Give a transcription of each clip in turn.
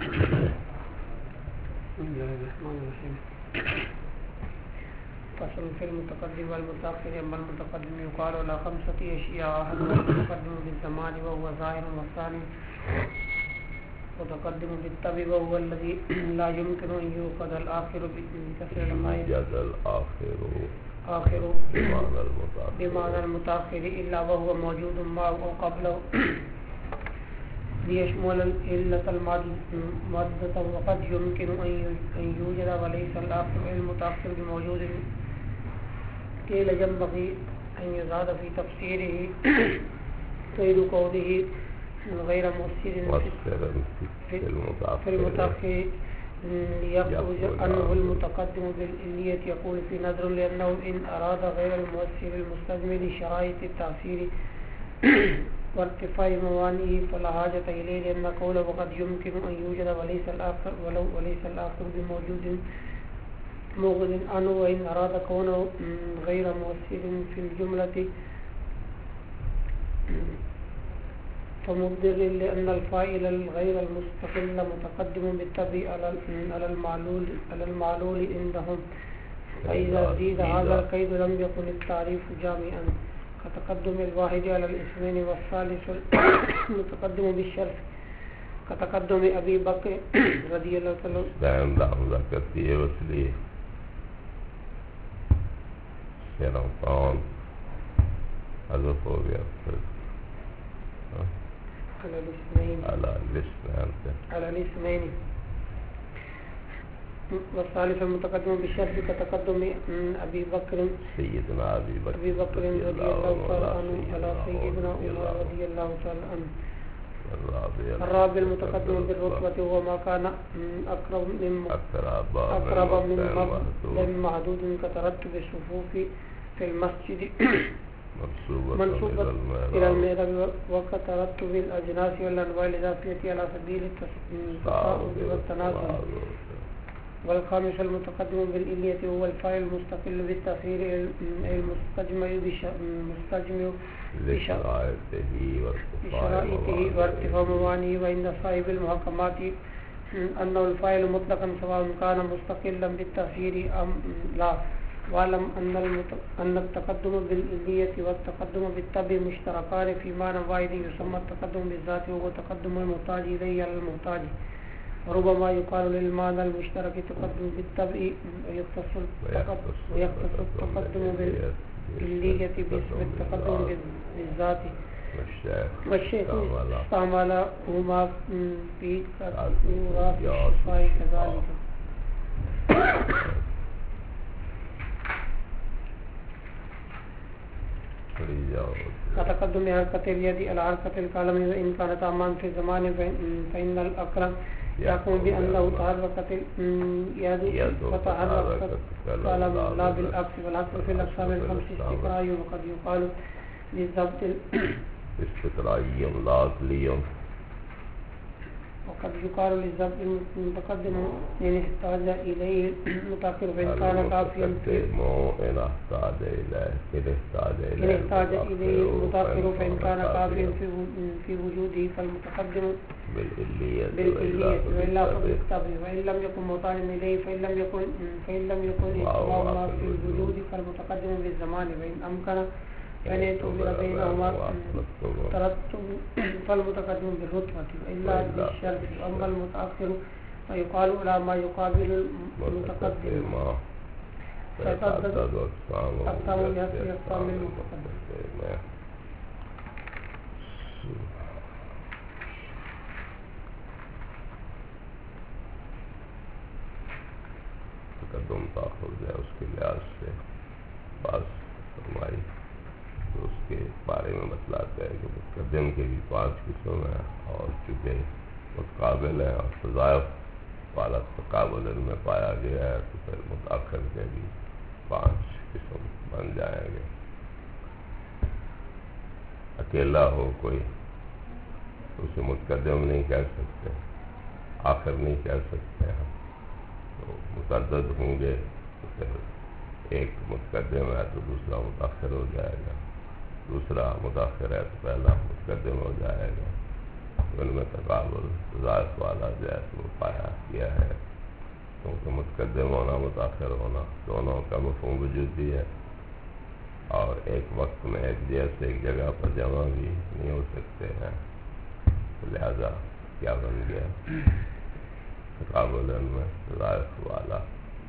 الله الرحمن الرحيم. فصل في المتقدم والمتأخر. أما المتقدم يقال على 5 أشياء: أحدها المتقدم بالزمان وهو ظاهر، والثاني متقدم بالطبع وهو الذي لا يمكن أن يؤخذ الآخر بكسر الماء آخر بمعنى المتأخر إلا وهو موجود معه أو قبله ليشمل العلة المعدة، وقد يمكن أن يوجد وليس الآخر المتأخر بموجود. قيل ينبغي أن يزاد في تفسيره غير قوله غير مؤثر في المتأخر ليخرج عنه المتقدم بالعلية. يقول في نظر لأنه إن أراد غير المؤثر المستلزم لشرائط التأثير وارتفاع موانئه فلا حاجة إليه، لأن قوله وقد يمكن أن يوجد وليس الآخر بموجود موجود عنه، وإن أراد كونه غير مؤثر في الجملة فمبدل، لأن الفاعل الغير المستقل متقدم بالطبع على المعلول عندهم، فإذا زيد هذا القيد لم يكن التعريف جامعا كتقدم الواحد على الاثنين، والثالث متقدم بالشرط كتقدم أبي بكر رضي الله عنه. کرتی ہے اس لیے شیران حذف ہو گیا على الاثنين. والثالث المتقدم بالشرط كتقدم أبي بكر سيدنا أبي بكر رضي الله تعالى عنه على سيدنا عمر رضي الله تعالى عنه. الرابع المتقدم بالرتبة هو ما كان أقرب من محدود كترتب الصفوف في المسجد منصوبة إلى المحراب، وكترتب الأجناس والأنواع الإضافية على سبيل التصاعد والتناسل. والخامس المتقدم بالعلية هو الفاعل المستقل بالتأخير المستجمع بشرائطه وارتفاع موانئه. وإن صاحب المحكمات أنه الفاعل مطلقا سواء كان مستقلا بالتأخير أم لا. واعلم أن التقدم بالعلية والتقدم بالطبع مشتركان في معنى واحد يسمى التقدم بالذات، وهو تقدم المحتاج إليه على المحتاج. وربما يقال للمعنى المشترك تقدم بالطبع ويختص التقدم بالعلية باسم التقدم بالذات. والشيخ استعملهما في الشفاء كذلك. كتقدم حركة اليد على حركة القلم، وإن كانت أمان في الزمان فإن الأقرب يقوم بأنه تحركت اليد فتحركت القلم لا بالعكس. والعكس في الأقسام الخمس استقرائي، وقد يقال للضبط استقرائي لاصلي، وقد يقال للضبط المتقدم إن احتاج إليه المتأخر فإن كان كافيا إن احتاج إليه المتأخر فإن كان كافيا في وجوده فالمتقدم بالعلية، وإلا فبالطبع. وإن لم يكن محتاجا إليه فإن لم يكن اجتماع ما في الوجود فالمتقدم بالزمان. وإن أمكن أن يعتبر بينهما ترتب فالمتقدم بالرتبة وإلا بالشرط. وأما المتأخر فيقال على ما يقابل المتقدم فتعدد أقسام بحسب أقسام المتقدم. تقدم تاخر جو ہے اس کے لحاظ سے بات فرمائی، تو اس کے بارے میں بتلاتا ہے کہ متقدم کے بھی 5 قسم ہیں، اور چونکہ متقابل ہیں اور تضاعف والا تقابل ان میں پایا گیا ہے تو پھر متأخر کے بھی 5 قسم بن جائیں گے. اکیلا ہو کوئی اسے متقدم نہیں کہہ سکتے، آخر نہیں کہہ سکتے ہم، تو متعدد ہوں گے تو پھر ایک متقدم ہے تو دوسرا متأخر ہو جائے گا، دوسرا متأخر ہے تو پہلا متقدم ہو جائے گا. ان میں تقابل ذات والا ذات وہ پایا گیا ہے، کیونکہ متقدم ہونا متاخر ہونا دونوں کا مفہوم وجودی ہے، اور ایک وقت میں ایک جیسے ایک جگہ پر جمع بھی نہیں ہو سکتے ہیں، لہذا کیا بن گیا تقابل ان میں ذات والا۔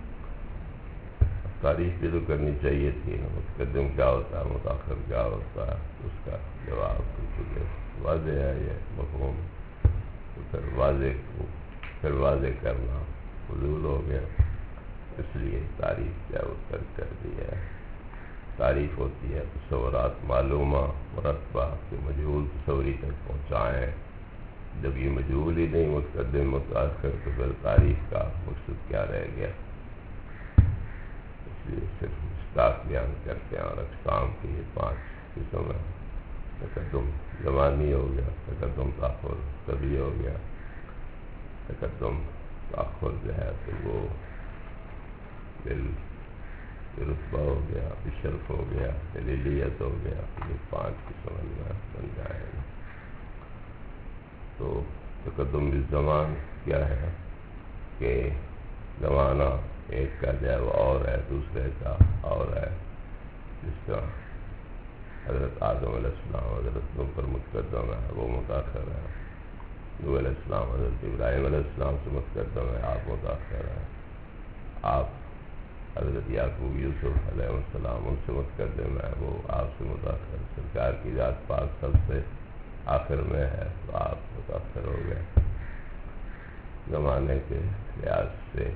تعریف بھی تو کرنی چاہیے تھی، متقدم کیا ہوتا ہے متاخر کیا ہوتا ہے، اس کا جواب کچھ واضح ہے یہ مفہوم، تو پھر واضح کرنا فضول ہو گیا، اس لیے تعریف کیا کر دی ہے۔ تعریف ہوتی ہے تصورات معلومہ مرتبہ کے مجہول تصوری تک پہنچائیں، جب یہ مجہول ہی نہیں متقدم متاخر تو پھر تعریف کا مقصد کیا رہ گیا، اس لیے صرف مشتاق بیان کرتے ہیں۔ اور اقسام کی یہ 5 قسم ہے، تقدم زمانی ہو گیا، تقدم تاخر طبی ہو گیا، تقدم تاخر جو ہے تو وہ رتبہ ہو گیا، بشرف ہو گیا، دلیلیت ہو گیا، یہ 5 قسم میں بن جائیں گے۔ تو تقدم بالزمان کیا ہے کہ زمانہ ایک کا جو ہے وہ اور ہے، دوسرے کا اور ہے، جس طرح حضرت آدم علیہ السلام حضرت نوح پر متقدم ہے، وہ متاخر ہے، نوح علیہ السلام حضرت ابراہیم علیہ السلام سے متقدم ہے، آپ متاخر ہیں، آپ حضرت یعقوب یوسف علیہ السلام ان سے متقدم ہے، وہ آپ سے متاخر، سرکار کی ذات پاک سب سے آخر میں ہے تو آپ متاخر ہو گئے زمانے کے لحاظ سے۔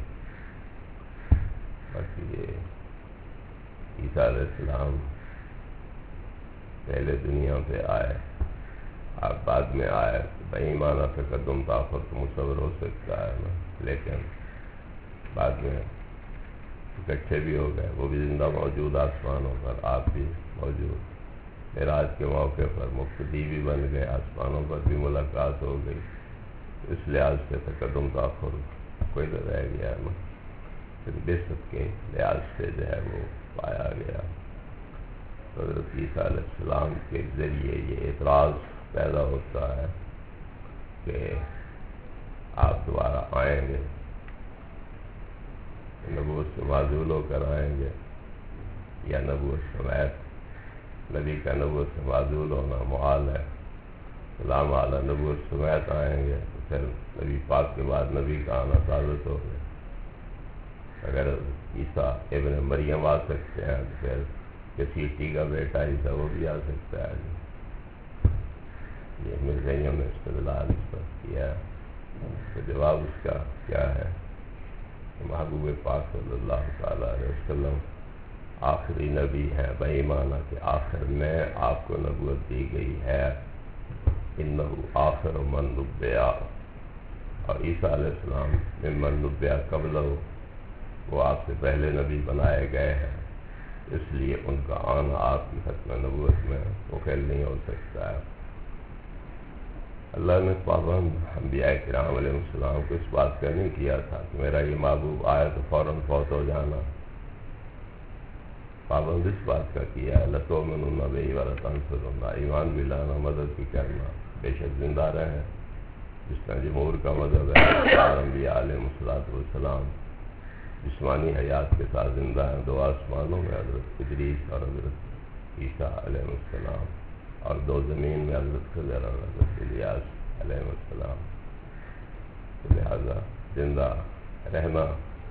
باقی یہ عیسیٰ علیہ السلام پہلے دنیا پہ آئے، آپ بعد میں آئے، بہی معنی تقدم تاخر تو مصور ہو سکتا ہے نا، لیکن بعد میں اکٹھے بھی ہو گئے، وہ بھی زندہ موجود آسمانوں پر، آپ بھی موجود، معراج کے موقع پر مقتدی بھی بن گئے، آسمانوں پر بھی ملاقات ہو گئی، اس لحاظ سے تقدم تاخر کوئی تو رہ گیا نا، پھر بعثت کے لحاظ سے جو ہے وہ پایا گیا۔ حضرت عیسیٰ علیہ السلام کے ذریعے یہ اعتراض پیدا ہوتا ہے کہ آپ دوبارہ آئیں گے، نبوت سے معزول ہو کر آئیں گے، یا نبوت سمیت، نبی کا نبوت سے معزول ہونا محال ہے، سلام علیہ نبوت سمیت آئیں گے تو پھر نبی پاک کے بعد نبی کا آنا ثابت ہو گیا۔ اگر عیسیٰ ابن مریم آ سکتے ہیں تو پھر کسیٹی کا بیٹا عیسیٰ وہ بھی آ سکتا ہے، یہ مرزائیوں نے استدلال اس پر کیا ہے۔ تو جواب اس کا کیا ہے کہ محبوب پاک صلی اللہ تعالیٰ علیہ وسلم آخری نبی ہیں، بہی معنی کہ آخر میں آپ کو نبوت دی گئی ہے، انہو آخر من نبیا، اور عیسیٰ علیہ السلام ممن نبیا قبلہ، وہ آپ سے پہلے نبی بنائے گئے ہیں، اس لیے ان کا آنا آپ کی ختم نبوت میں مخل نہیں ہو سکتا ہے۔ اللہ نے پابند انبیاء کرام علیہ السلام کو اس بات کا نہیں کیا تھا کہ میرا یہ محبوب آیا تو فوراً فوت ہو جانا، پابند اس بات کا کیا ہے لَتُؤْمِنُنَّ بِهِ وَلَتَنْصُرُنَّهُ، ایمان بھی لانا، مدد بھی کرنا، بے شک زندہ رہیں، جس طرح جمہور کا مذہب ہے انبیاء علیہ السلام جسمانی حیات کے ساتھ زندہ ہیں، 2 آسمانوں میں حضرت ادریس اور حضرت عیسیٰ علیہ السلام، اور 2 زمین میں حضرت خضر اور حضرت الیاس علیہ السلام، لہذا زندہ رہنا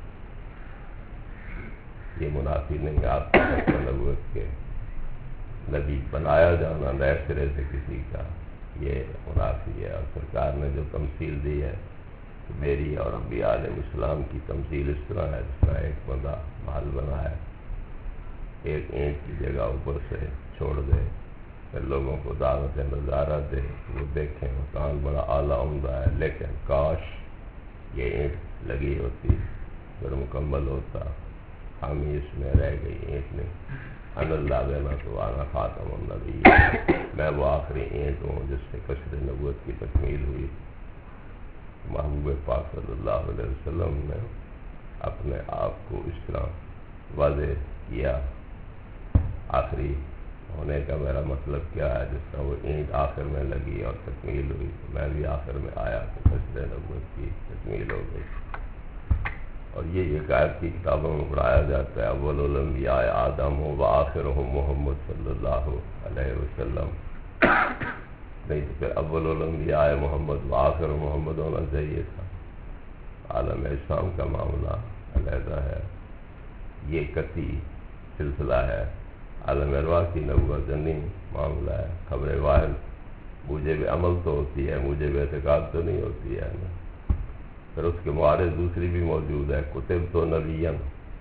یہ منافی نہیں، آپ کی نبوت کے نبی بنایا جانا نئے سرے سے کسی کا یہ منافی ہے۔ اور سرکار نے جو تمثیل دی ہے کہ میری اور انبیاء علیہ السلام کی تمثیل اس طرح ہے جس طرح ایک بندہ محل بنائے، ایک اینٹ کی جگہ اوپر سے چھوڑ دے، پھر لوگوں کو دعوت نظارہ دے، وہ دیکھیں مکان بڑا اعلیٰ عمدہ ہے، لیکن کاش یہ اینٹ لگی ہوتی پھر مکمل ہوتا، خامی اس میں رہ گئی اینٹ نے، ان اللہ بنا تو وانا خاتم النبی، میں وہ آخری اینٹ ہوں جس سے قصر نبوت کی تکمیل ہوئی۔ محبوب پاک صلی اللہ علیہ وسلم نے اپنے آپ کو اس طرح واضح کیا، آخری ہونے کا میرا مطلب کیا ہے؟ جس طرح وہ اینٹ آخر میں لگی اور تکمیل ہوئی، تو میں بھی آخر میں آیا تو فجر نبوت کی تکمیل ہو گئی۔ اور یہ عقائد کی کتابوں میں پڑھایا جاتا ہے، اول الانبیاء آدم و آخرہم محمد صلی اللہ علیہ وسلم، نہیں تو پھر اول الانبیاء محمد و آخر محمد ہونا چاہیے تھا۔ عالم اسلام کا معاملہ علیحدہ ہے، یہ قطعی سلسلہ ہے۔ عالم ارواح کی نبوت جنی معاملہ ہے۔ خبر واحد موجب عمل تو ہوتی ہے، موجب اعتقاد تو نہیں ہوتی ہے نا۔ پھر اس کے معارض دوسری بھی موجود ہے، کتب تو نبیًا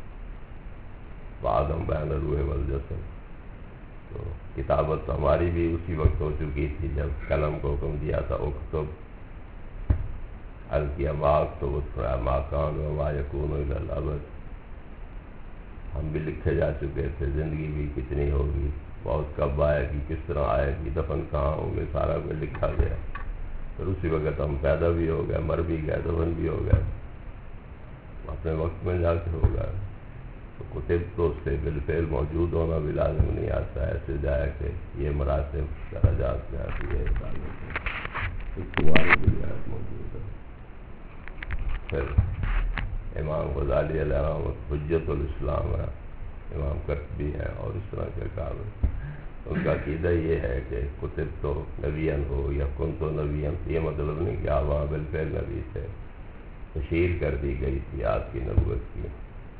وآدم بین الروح والجسد، تو کتابت تو ہماری بھی اسی وقت ہو چکی تھی جب قلم کو حکم دیا تھا اکتب، القیا ما اکتب ما کان وما یکون الی الابد۔ ہم بھی لکھے جا چکے تھے، زندگی بھی کتنی ہوگی، موت کب آئے گی، کس طرح آئے گی، دفن کہاں ہوں گے، سارا کچھ لکھا گیا۔ پھر اسی وقت ہم پیدا بھی ہو گئے، مر بھی گئے، دفن بھی ہو گئے، اپنے وقت میں جا کے ہو گئے۔ تو کتب تو اس سے بالفعل موجود ہونا بھی لازم نہیں آتا ہے، ایسے جائے کہ یہ مراتب درجات میں آتی ہے، موجود ہے۔ پھر امام غزالی علیہ رحمۃ حجت الاسلام ہے، امام قرطبی ہیں اور اس طرح کے کام، ان کا عقیدہ یہ ہے کہ کتب تو نبیًا ہو یا کن تو نبیًا، یہ مطلب نہیں کہ آپ وہاں بالفعل نبی تھے، تشہیر کر دی گئی تھی آپ کی نبوت کی۔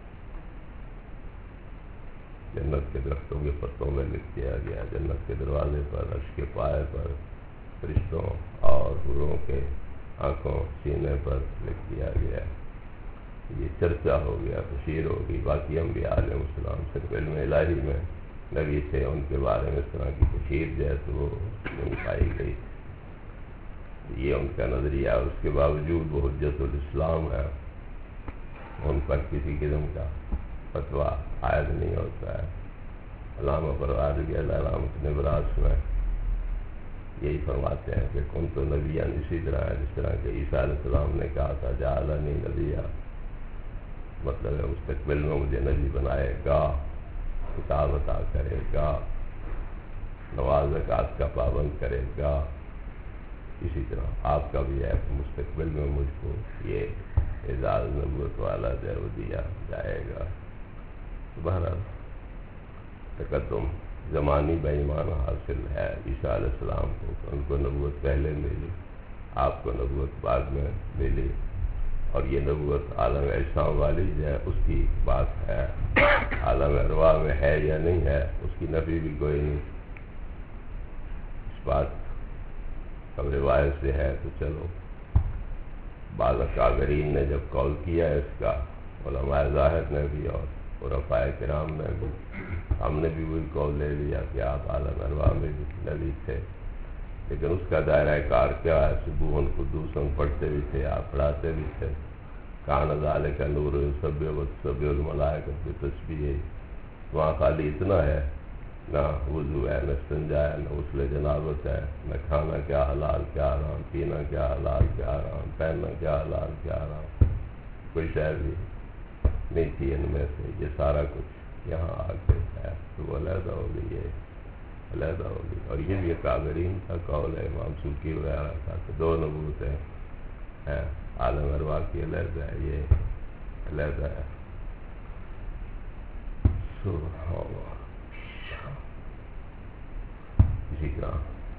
جنت کے درختوں کے پتوں میں لکھ دیا گیا، جنت کے دروازے پر، عرش کے پائے پر، فرشتوں اور حوروں کے آنکھوں سینے پر لکھ دیا گیا۔ یہ چرچا ہو گیا، تشہیر ہو گئی۔ باقی انبیاء علیہ السلام صرف علم الہی میں نبی تھے، ان کے بارے میں اس طرح کی تشہیر جو ہے تو وہ نہیں پائی گئی، یہ ان کا نظریہ ہے۔ اس کے باوجود وہ حجت الاسلام ہے، ان پر کسی قسم کا فتویٰ عائد نہیں ہوتا ہے۔ علامہ پروردگار علیہ رحمۃ نبراس میں یہی فرماتے ہیں کہ کن تو نبیًا، اسی طرح ہے جس طرح کہ عیسیٰ علیہ السلام نے کہا تھا جعلنی نبیًا، مطلب ہے مستقبل میں مجھے نبی بنائے گا، کتاب عطا کرے گا، نماز زکوٰۃ کا پابند کرے گا۔ اسی طرح آپ کا بھی ہے کہ مستقبل میں مجھ کو یہ اعزاز نبوت والا جو ہے وہ دیا جائے گا۔ بہرحال تقدم زمانی بے ایمان حاصل ہے عیسیٰ علیہ السلام کو، ان کو نبوت پہلے ملی، آپ کو نبوت بعد میں ملی، اور یہ نبوت عالم اجسام والی جو ہے اس کی بات ہے، عالم ارواح میں ہے یا نہیں ہے اس کی نفی بھی کوئی نہیں۔ اس بات خبر واحد سے ہے تو چلو، بعض اکابرین نے جب قول کیا ہے اس کا، علماء ظاہر نے بھی اور عرفاء کرام نے بھی، ہم نے بھی وہی قول لے لیا کہ آپ عالم ارواح میں بھی نبی تھے، لیکن اس کا دائرہ کار کیا ہے؟ سبوحن قدوسن پڑھتے بھی تھے آپ، پڑھاتے بھی تھے، کان ذالک نور یسبح وتسبح الملائکۃ بتسبیحہ، وہاں خالی اتنا ہے، نہ وضو ہے، نہ استنجا ہے، نہ غسل جنابت ہے، نہ کھانا کیا حلال کیا حرام، پینا کیا حلال کیا حرام، پہننا کیا حلال کیا حرام، کوئی شے بھی نہیں تھی ان میں سے، یہ سارا کچھ یہاں آ کے ہے تو وہ علیحدہ ہو گئی ہے، علیحدہ ہو گئی۔ اور یہ بھی اکابرین کا قول ہے، امام سوکی وغیرہ کا، کہ دو نبوتیں ہیں، عالم ارواح کی علیحدہ ہے، یہ علیحدہ ہے۔ سبحان اللہ۔ اسی طرح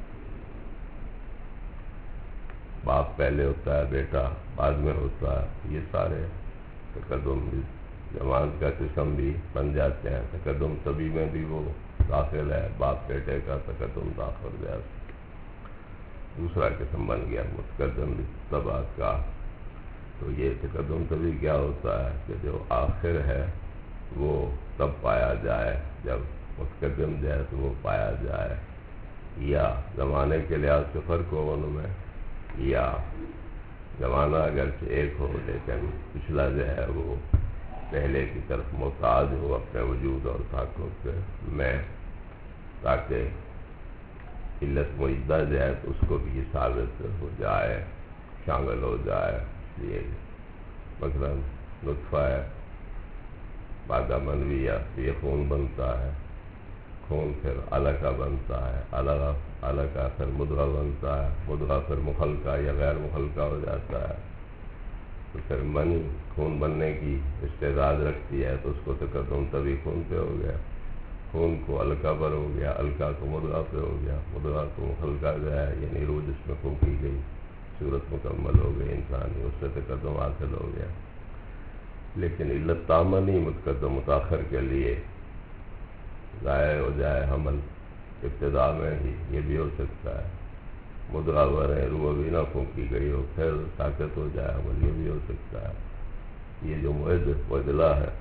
باپ پہلے ہوتا ہے، بیٹا بعد میں ہوتا ہے، یہ سارے تقدم زمان کا قسم بھی بن جاتے ہیں۔ تقدم طبی میں بھی وہ داخل ہے، باپ بیٹے کا تقدم داخل گیا، دوسرا قسم بن گیا متقدم طبع کا۔ تو یہ تقدم طبی کیا ہوتا ہے کہ جو آخر ہے وہ تب پایا جائے جب متقدم جو ہے تو وہ پایا جائے، یا زمانے کے لحاظ سے فرق ہو ان میں، یا زمانہ اگرچہ ایک ہو لیکن پچھلا جو ہے وہ پہلے کی طرف محتاج ہو اپنے وجود اور طاقت میں، تاکہ علت معدہ جو ہے تو اس کو بھی ثابت ہو جائے، شامل ہو جائے۔ اس لیے مثلا نطفہ ہے، مادہ منویہ یہ خون بنتا ہے، خون پھر علقہ بنتا ہے، علقہ پھر مضغہ بنتا ہے، مضغہ پھر مخلقہ یا غیر مخلقہ ہو جاتا ہے، تو پھر منی خون بننے کی استعداد رکھتی ہے، تو اس کو تقدم تبھی خون پہ ہو گیا، خون کو علقہ پر ہو گیا، علقہ کو مضغہ پہ ہو گیا، مضغہ کو مخلقہ جو ہے یعنی روح جس میں پھونکی گئی، صورت مکمل ہو گئی انسانی، اس سے تقدم حاصل ہو گیا۔ لیکن علت تامہ نہیں متقدم متاخر کے لیے ضائع ہو جائے حمل ابتدا میں ہی، یہ بھی ہو سکتا ہے، مضغہ برے روح ابھی نہ پھونکی گئی ہو پھر ساکت ہو جائے حمل، یہ بھی ہو سکتا ہے۔ یہ جو معدلہ ہے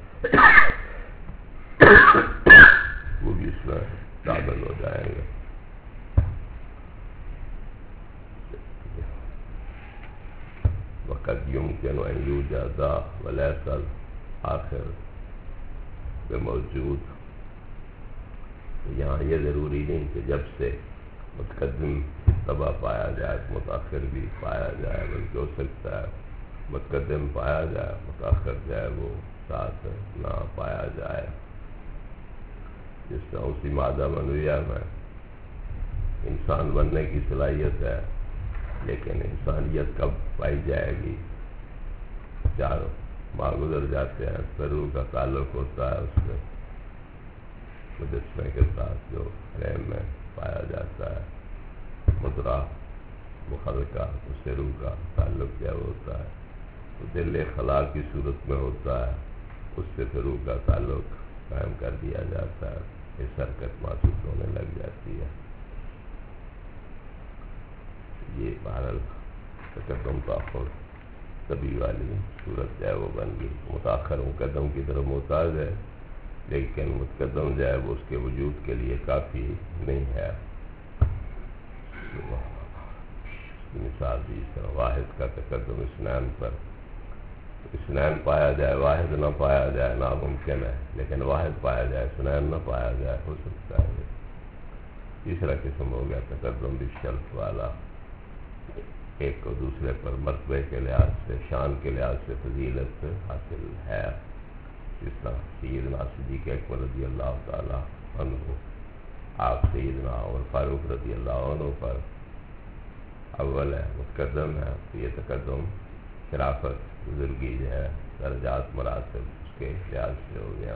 وہ بھی اس میں داخل ہو جائیں گے۔ وقت يمكن أن يوجد وليس الآخر بموجود، یہاں یہ ضروری نہیں کہ جب سے متقدم طبع پایا جائے متاخر بھی پایا جائے، بلکہ ہو سکتا ہے متقدم پایا جائے متاخر جائے وہ ساتھ نہ پایا جائے۔ جس طرح اسی مادہ منویہ میں انسان بننے کی صلاحیت ہے، لیکن انسانیت کب پائی جائے گی؟ 4 ماہ گزر جاتے ہیں، پھر روح کا تعلق ہوتا ہے اس سے مجسمے کے ساتھ جو فریم میں پایا جاتا ہے، مضغہ مخلقہ، اس سے روح کا تعلق کیا ہوتا ہے، تو دل خلا کی صورت میں ہوتا ہے، اس سے پھر روح کا تعلق قائم کر دیا جاتا ہے، اس حرکت محسوس ہونے لگ جاتی ہے۔ یہ بہرحال تقدم تاخر طبی والی صورت جو ہے وہ بن گئی، متاخر مقدم کی طرف محتاج ہے، لیکن متقدم جو ہے وہ اس کے وجود کے لیے کافی نہیں ہے۔ مثال دی اس طرح واحد کا تقدم اثنین پر، اثنین پایا جائے واحد نہ پایا جائے ناممکن ہے، لیکن واحد پایا جائے اثنین نہ پایا جائے ہو سکتا ہے۔ تیسرا قسم ہو گیا تقدم بالشرط والا، ایک کو دوسرے پر مرتبے کے لحاظ سے شان کے لحاظ سے فضیلت حاصل ہے، جس طرح سیدنا صدیق اکبر رضی اللہ تعالی عنہ آپ سیدنا عمر فاروق رضی اللہ عنہ پر اول ہے، متقدم ہے، تو یہ تقدم شرافت بزرگی جو ہے درجات مراتب اس کے لحاظ سے ہو گیا۔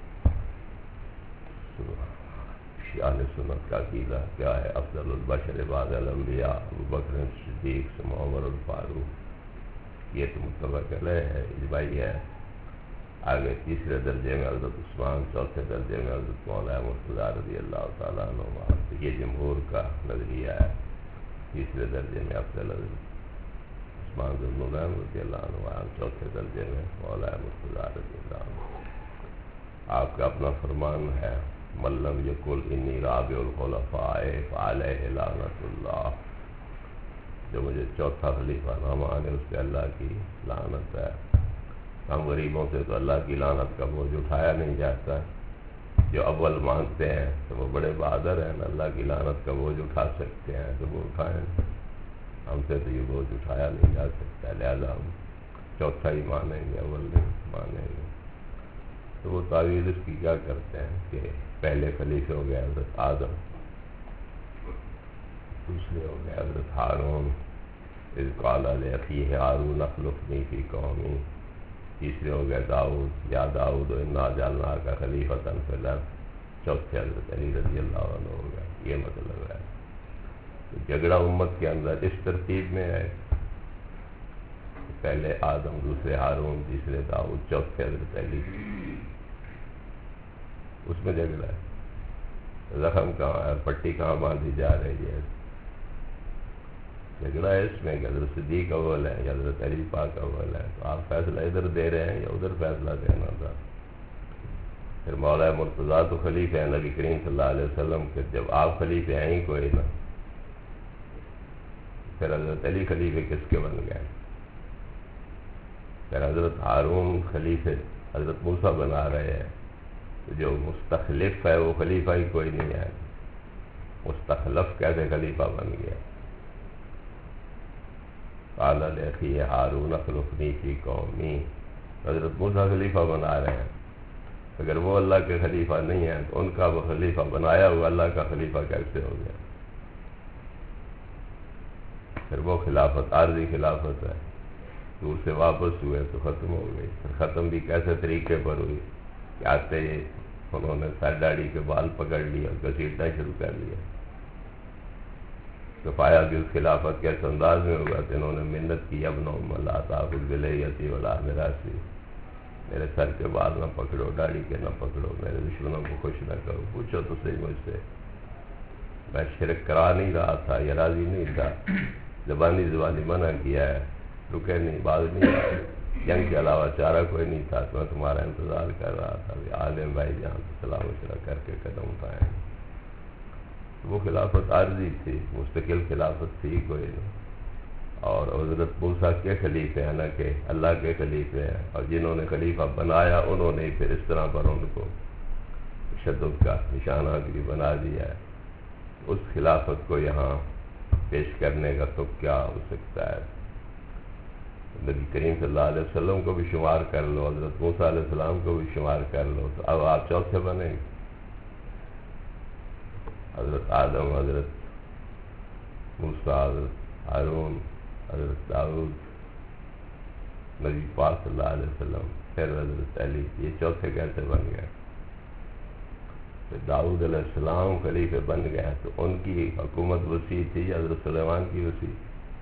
اہل سنت کا عقیدہ کیا ہے؟ افضل البشر بعد الانبیاء ابوبکر صدیق ثم عمر الفاروق، یہ تو متفق علیہ ہے، اجماعی ہے۔ آگے تیسرے درجے میں حضرت عثمان، چوتھے درجے میں حضرت مولانا مرتضیٰ رضی اللہ تعالیٰ عنہ، تو یہ جمہور کا نظریہ ہے۔ تیسرے درجے میں افضل حضرت عثمان بن نورین رضی اللہ عنہ، چوتھے درجے میں مولانا مرتضیٰ رضی اللہ عنہ۔ آپ کا اپنا فرمان ہے، من لم یقل انی رابع الخلفاء فعلیہ لعنۃ اللہ، جو مجھے چوتھا خلیفہ نہ مانے اس پہ اللہ کی لعنت ہے۔ ہم غریبوں سے تو اللہ کی لعنت کا بوجھ اٹھایا نہیں جاتا، جو اول مانگتے ہیں تو وہ بڑے بہادر ہیں، اللہ کی لعنت کا بوجھ اٹھا سکتے ہیں تو وہ اٹھائیں، ہم سے تو یہ بوجھ اٹھایا نہیں جا سکتا، لہذا ہم چوتھا ہی مانیں گے، اول نہیں مانیں گے۔ تو وہ تعویذ اس کی کیا کرتے ہیں کہ پہلے خلیفے ہو گئے حضرت آدم، دوسرے ہو گئے حضرت ہارون، اذ قال لاخیہ ہارون اخلفنی فی قومی، تیسرے ہو گئے داؤد، یا داؤد انا جعلناک خلیفۃ فی الارض، چوتھے حضرت علی رضی اللہ عنہ ہو گئے۔ یہ مطلب ہے تو جھگڑا امت کے اندر اس ترتیب میں ہے، پہلے آدم، دوسرے ہارون، تیسرے داؤد، چوتھے حضرت علی، اس میں جھگڑا ہے۔ زخم کہاں ہے، پٹی کہاں باندھی جا رہی ہے، جھگڑا ہے اس میں کہ حضرت صدیق اول ہے یا حضرت علی پاک اول ہے، تو آپ فیصلہ ادھر دے رہے ہیں یا ادھر فیصلہ دینا تھا۔ پھر مولانا مرتضیٰ تو خلیفہ ہیں نبی کریم صلی اللہ علیہ وسلم کے، جب آپ خلیفہ ہیں ہی کوئی نہ، پھر حضرت علی خلیفہ کس کے بن گئے؟ پھر حضرت ہارون خلیفہ حضرت موسیٰ بنا رہے ہیں، تو جو مستخلف ہے وہ خلیفہ ہی کوئی نہیں ہے، مستخلف کیسے خلیفہ بن گیا؟ قال لاخیہ ہارون اخلفنی فی قومی، حضرت موسیٰ خلیفہ بنا رہے ہیں، اگر وہ اللہ کے خلیفہ نہیں ہیں تو ان کا وہ خلیفہ بنایا ہوا اللہ کا خلیفہ کیسے ہو گیا؟ پھر وہ خلافت عارضی خلافت ہے، دور سے واپس ہوئے تو ختم ہو گئی. پھر ختم بھی کیسے طریقے پر ہوئی کہ آتے ہی انہوں نے سر داڑھی کے بال پکڑ لیا اور گھسیٹنا شروع کر لیا. کفایا بھی اس خلافت کے اس انداز میں ہوگا کہ انہوں نے منت کی، ابن ام لا تاخذ بلیتی ولا میراثی، میرے سر کے بال نہ پکڑو، داڑھی کے نہ پکڑو، میرے دشمنوں کو خوش نہ کرو. پوچھو تو صحیح مجھ سے، میں شرک کرا نہیں رہا تھا، یہ راضی نہیں تھا، زبانی منع کیا ہے، رکے نہیں، باز نہیں آئے، جنگ کے علاوہ چارہ کوئی نہیں تھا، تو میں تمہارا انتظار کر رہا تھا کہ عالم بھائی جان سے صلاح مشورہ کر کے قدم اٹھائیں. وہ خلافت عارضی تھی، مستقل خلافت تھی کوئی نہیں. اور حضرت موسیٰ کے خلیفے ہیں، نہ کہ اللہ کے خلیفے ہیں، اور جنہوں نے خلیفہ بنایا انہوں نے پھر اس طرح پر ان کو تشدد کا نشانہ بھی بنا دیا ہے. اس خلافت کو یہاں پیش کرنے کا تو کیا ہو سکتا ہے؟ نبی کریم صلی اللہ علیہ وسلم کو بھی شمار کر لو، حضرت موسیٰ علیہ السلام کو بھی شمار کر لو، تو اب آپ چوتھے بنے گے. حضرت آدم، حضرت موسیٰ، حضرت ہارون، حضرت داؤد، نبی پاک صلی اللہ علیہ وسلم، پھر حضرت علی، یہ چوتھے کیسے بن گئے؟ داؤد علیہ السلام خلیفے بن گئے تو ان کی حکومت وسیع تھی، حضرت سلیمان کی وسیع.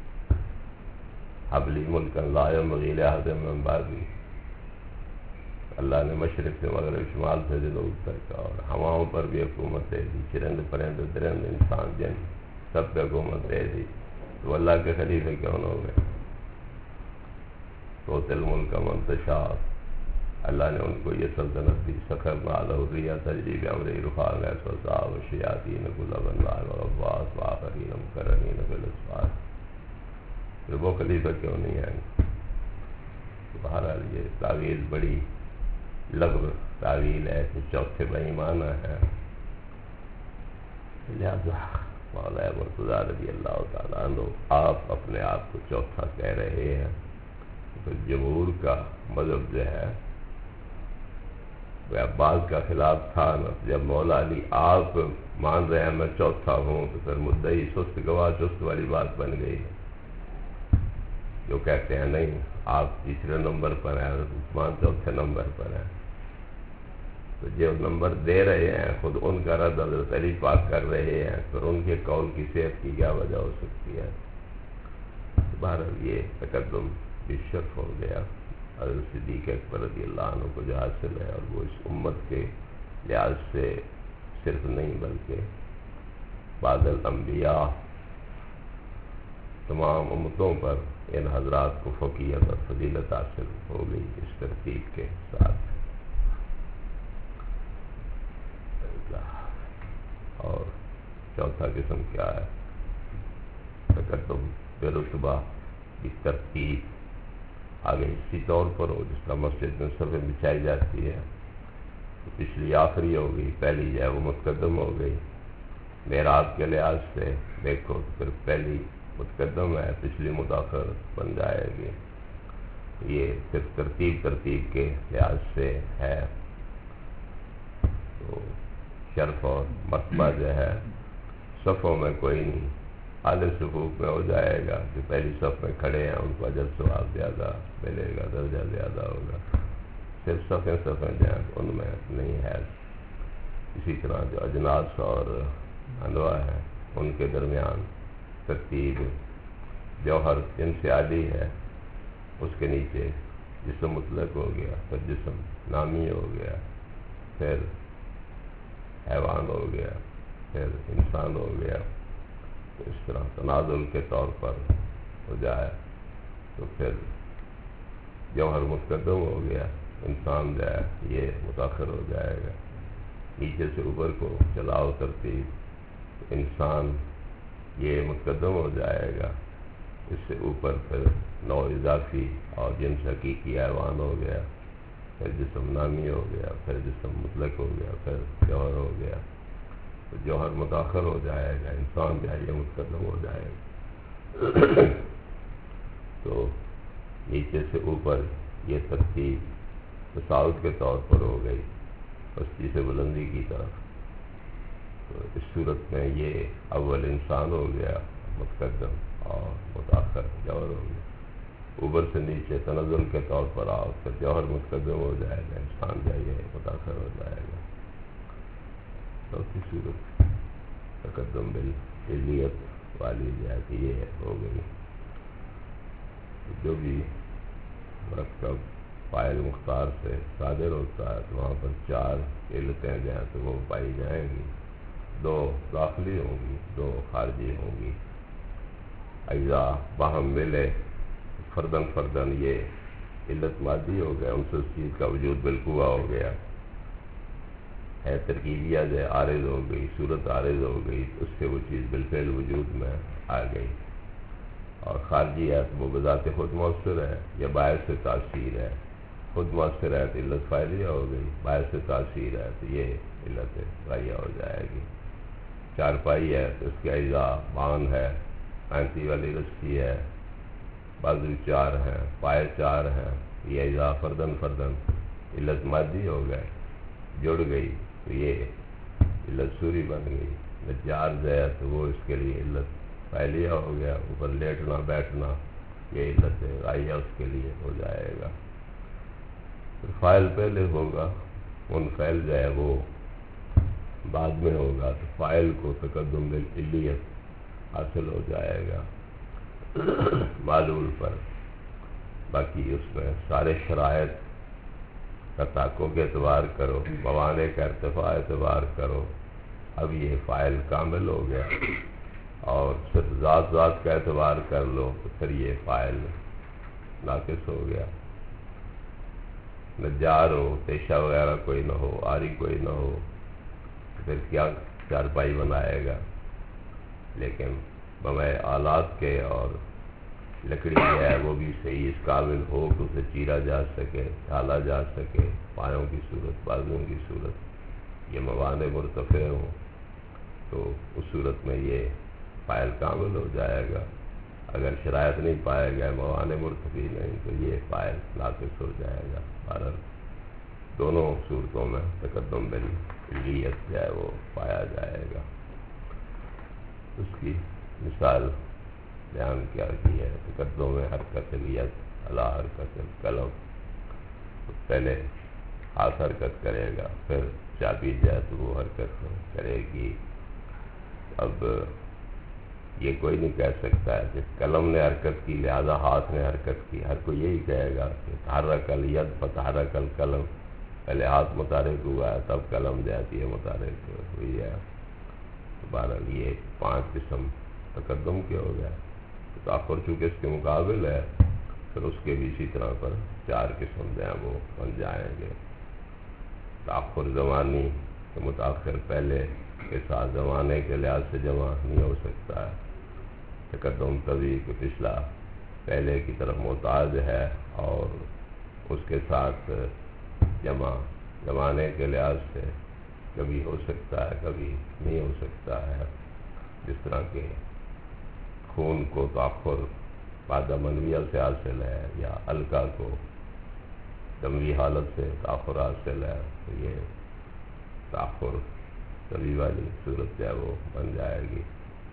حبلی ملکا لا ينبغي لأحد من بعدی، اللہ نے مشرق سے مغرب، شمال سے جنوب تک، اور ہواؤں پر بھی حکومت دے دی، چرند پرند درند انسان جن سب پہ حکومت دے دی. تو اللہ کے خلیفے کیوں ہو گئے؟ توتی الملک من تشاء، اللہ نے ان کو یہ سلطنت دی. سخرنا لہ الريح تجری بأمرہ رخاء حيث والشیاطین کل بناء وغواص وآخرین مقرنین فی الأصفاد. پھر وہ خلیفہ کیوں نہیں آئیں؟ بہرحال یہ تعویل بڑی لغو تعویل ہے کہ چوتھے بے ایمانہ ہے. لہذا مولا مرتضیٰ رضی اللہ تعالیٰ عنہ آپ اپنے آپ کو چوتھا کہہ رہے ہیں. تو جمہور کا مذہب جو ہے وہ عباس کا خلاف تھا نا. جب مولا علی آپ مان رہے ہیں میں چوتھا ہوں تو پھر مدعی سست گواہ چست والی بات بن گئی. جو کہتے ہیں نہیں آپ تیسرے نمبر پر ہیں، عثمان چوتھے نمبر پر ہیں، تو جو نمبر دے رہے ہیں خود ان کا رد حضرت علی پاک کر رہے ہیں، پھر ان کے قول کی صحت کی کیا وجہ ہو سکتی ہے؟ بہرحال یہ تقدم بھی شرف ہو گیا. حضرت صدیق اکبر رضی اللہ عنہ کو جو حاصل ہے، اور وہ اس امت کے لحاظ سے صرف نہیں بلکہ بعد الانبیاء تمام امتوں پر ان حضرات کو فوقیت اور فضیلت حاصل ہو گئی اس ترتیب کے ساتھ. اور چوتھا قسم کیا ہے؟ تقدم بے رتبہ کی ترتیب آگے اسی طور پر ہو جس طرح مسجد میں صفیں بچھائی جاتی ہے، تو پچھلی آخری ہو گئی، پہلی جو ہے وہ متقدم ہو گئی. محراب کے لحاظ سے دیکھو تو پھر پہلی متقدم ہے، پچھلی متاخر بن جائے گی. یہ صرف ترتیب کے لحاظ سے ہے. تو شرف اور مرتبہ جو ہے صفوں میں کوئی نہیں، اعلی صفوف میں ہو جائے گا کہ پہلی صف میں کھڑے ہیں ان کو اجر ثواب زیادہ ملے گا، درجہ زیادہ ہوگا. صرف صفیں جو ہیں ان میں نہیں ہے. اسی طرح جو اجناس اور انواع ہیں ان کے درمیان ترتیب جوہر جن سے عالی ہے اس کے نیچے جسم مطلق ہو گیا، پھر جسم نامی ہو گیا، پھر حیوان ہو گیا، پھر انسان ہو گیا. تو اس طرح تنازل کے طور پر ہو جائے تو پھر جوہر متقدم ہو گیا، انسان جو ہے یہ متاخر ہو جائے گا. نیچے سے اوپر کو چلاؤ ترتیب، انسان یہ متقدم ہو جائے گا، اس سے اوپر پھر نوع اضافی اور جنس حقیقی حیوان ہو گیا، پھر جسم نامی ہو گیا، پھر جسم مطلق ہو گیا، پھر جوہر ہو گیا. تو جوہر متاخر ہو جائے گا، انسان جو ہے یہ متقدم ہو جائے گا. تو نیچے سے اوپر یہ ترتیب تصاعد کے طور پر ہو گئی. پستی سے بلندی کی طرف. تو اس صورت میں یہ اول انسان ہو گیا متقدم اور متاخر جوہر ہو گیا. اوپر سے نیچے تنزل کے طور پر آؤ پھر جوہر متقدم ہو جائے گا، انسان جائیے متاخر ہو جائے گا. چوتھی صورت تقدم بالعلیت والی جو ہے کہ یہ ہو گئی. جو بھی مرکب فاعل مختار سے صادر ہوتا ہے تو وہاں پر 4 علتیں جو ہیں تو وہ پائی جائیں گی. 2 داخلی ہوں گی، 2 خارجی ہوں گی. اجزاء باہم ملے فردن فردن یہ علت مادی ہو گیا، ان سے اس چیز کا وجود بالقوہ ہو گیا. ہے ترکیبیہ جو عارض ہو گئی، صورت عارض ہو گئی، اس سے وہ چیز بالفعل وجود میں آ گئی. اور خارجی ہے تو وہ بذات خود مؤثر ہے یا باعث سے تاثیر ہے. خود مؤثر ہے تو علت فاعلیہ ہو گئی، باعث سے تاثیر ہے تو یہ علت غائیہ ہو جائے گی. چارپائی ہے تو اس کے اجزاء بان ہے، 35 والی رسی ہے، بازو 4 ہیں، پائے 4 ہیں. یہ اجزاء فردن فردن علت مادی ہو گئے، جڑ گئی تو یہ علت سوری بن گئی. نجار جو ہے تو وہ اس کے لیے علت فعلیہ ہو گیا. اوپر لیٹنا بیٹھنا یہ علت غائیہ اس کے لیے ہو جائے گا. پھر فاعل پہلے ہوگا، منفعل جو ہے وہ بعد میں ہوگا تو فاعل کو تقدم بالعلیت حاصل ہو جائے گا معلول پر. باقی اس میں سارے شرائط کا تحقق اعتبار کرو، موانع کا ارتفاع اعتبار کرو. اب یہ فاعل کامل ہو گیا. اور صرف ذات کا اعتبار کر لو تو پھر یہ فاعل ناقص ہو گیا. نجار ہو، پیشہ وغیرہ کوئی نہ ہو، آری کوئی نہ ہو، پھر کیا چارپائی بنائے گا. لیکن بمائے آلات کے اور لکڑی جو ہے وہ بھی صحیح اس قابل ہو کہ اسے چیرا جا سکے، ڈھالا جا سکے. پایوں کی صورت، بازوؤں کی صورت یہ موانع مرتفع ہوں تو اس صورت میں یہ فاعل کامل ہو جائے گا. اگر شرائط نہیں پائے گئے، موانع مرتفع نہیں، تو یہ فاعل ناقص ہو جائے گا. بہرحال دونوں صورتوں میں تقدم بالعلیت جو ہے وہ پایا جائے گا. اس کی مثال بیان کیا کی ہے. تقدم میں حرکت الیت علی حرکت القلم، پہلے ہاتھ حرکت کرے گا پھر چابی جو ہے تو وہ حرکت کرے گی. اب یہ کوئی نہیں کہہ سکتا ہے کہ قلم نے حرکت کی لہذا ہاتھ نے حرکت کی. ہر کوئی یہی کہے گا کہ تحرک الید فتحرک القلم، پہلے ہاتھ متحرک ہوا ہے تب قلم جاتی ہے متحرک ہوئی ہے. بہرحال یہ 5 قسم تقدم کے ہو گئے. تاخر چونکہ اس کے مقابل ہے پھر اس کے بھی اسی طرح پر 4 قسم جو ہیں وہ بن جائیں گے. تاخر زمانی کہ متاخر پہلے کے ساتھ زمانے کے لحاظ سے جمع نہیں ہو سکتا ہے. تقدم طویل کہ پچھلا پہلے کی طرف محتاج ہے اور اس کے ساتھ جمع زمانے کے لحاظ سے کبھی ہو سکتا ہے کبھی نہیں ہو سکتا ہے. جس طرح کہ خون کو تاخر مادہ منویہ سے حاصل ہے یا القا کو دموی حالت سے تاخر حاصل ہے تو یہ تاخر طویل والی صورت جو ہے وہ بن جائے گی.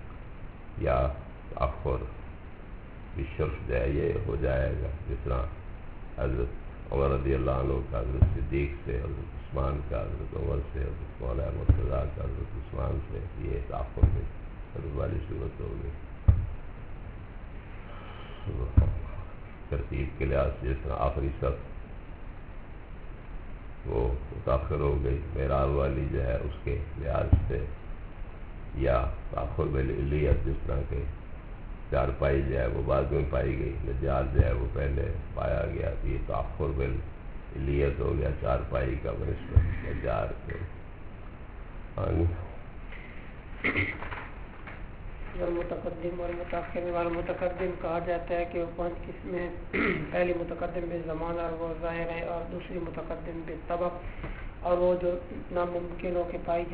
یا تاخر بشرف جو ہے یہ ہو جائے گا جس طرح حضرت عمر رضی اللہ عنہ کا حضرت صدیق سے، حضرت عثمان کا حضرت عمر سے، حضرت مولانا مرتضیٰ کا حضرت عثمان سے، یہ تاخر میں طویل والی صورت ہوگی. ترتیب کے لحاظ سے جس طرح آخری صف وہ متاخر ہو گئی معراج والی جو ہے اس کے لحاظ سے. یا تاخر بالعلیت جس طرح کے چارپائی جو ہے وہ بعد میں پائی گئی، نجار جو ہے وہ پہلے پایا گیا. یہ تاخر بالعلیت ہو گیا چارپائی کا بنسبت نجار کے. متقدم اور متاخر والا متقدم کہا جاتا ہے کہ وہ 5 قسمیں. پہلی متقدم بالزمان اور وہ ظاہر ہے، اور دوسری متقدم بالطبق اور وہ جو ناممکن ہو کہ پائی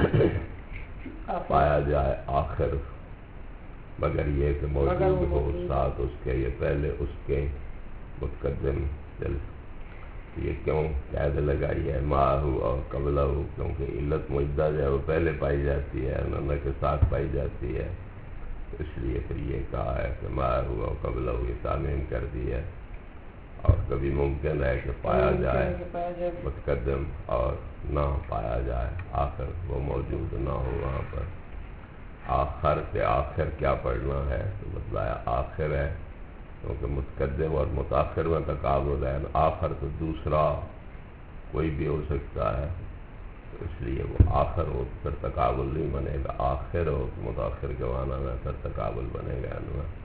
جائے آخر مگر یہ کہ موجود ہو ساتھ اس کے، یہ پہلے اس کے متقدم یہ کیوں قید لگائی ہے ماہو اور قبلہ، کیونکہ علت مجدہ جو ہے وہ پہلے پائی جاتی ہے، نہ کے ساتھ پائی جاتی ہے، اس لیے پھر یہ کہا ہے کہ ماہو اور قبلہ یہ تعمیم کر دی ہے۔ اور کبھی ممکن ہے کہ پایا جائے متقدم اور نہ پایا جائے، آخر وہ موجود نہ ہو وہاں پر۔ آخر کے آخر کیا پڑھنا ہے تو بتلایا آخر ہے، کیونکہ متقدم اور متاخر میں تقابل ہے، آخر تو دوسرا کوئی بھی ہو سکتا ہے، تو اس لیے وہ آخر ہو پھر تقابل نہیں بنے گا، آخر ہو تو متاخر کے معنی میں پھر تقابل بنے گا ان میں۔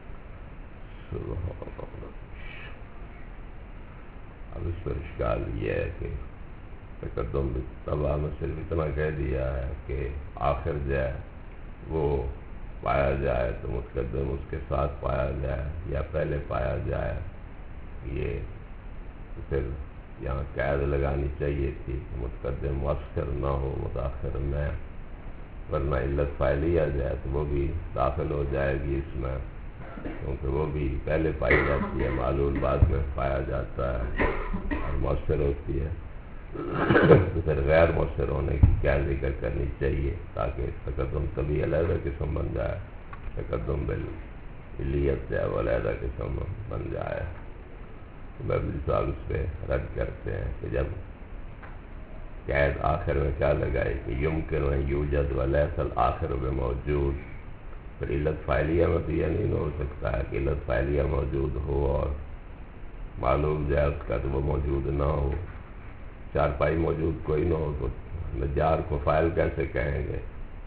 اب اس پر اشکال یہ ہے کہ تقدم بالطبع میں صرف اتنا کہہ دیا ہے کہ آخر جو ہے وہ پایا جائے تو متقدم اس کے ساتھ پایا جائے یا پہلے پایا جائے، یہ پھر یہاں قید لگانی چاہیے تھی کہ متقدم مؤثر نہ ہو متاخر میں، ورنہ علت فاعلیہ جائے تو وہ بھی داخل ہو جائے گی اس میں، کیونکہ وہ بھی پہلے پائی جاتی ہے، معلول بعد میں پایا جاتا ہے اور مؤثر ہوتی ہے، تو پھر غیر مؤثر ہونے کی کیا ذکر کرنی چاہیے تاکہ تقدم تبھی علیحدہ قسم بن جائے، تقدم بالعلیت جو ہے وہ علیحدہ قسم بن جائے۔ مبنی صاحب اس پہ رد کرتے ہیں کہ جب قید آخر میں کیا لگائے کہ یمکن ان یوجد ولیس الآخر بموجود، پھر علت فاعلیہ میں تو یہ نہیں ہو سکتا ہے کہ علت فاعلیہ موجود ہو اور معلوم جائے اس کا تو وہ موجود نہ ہو، چارپائی موجود کوئی نہ ہو تو نجار کو فاعل کیسے کہیں گے؟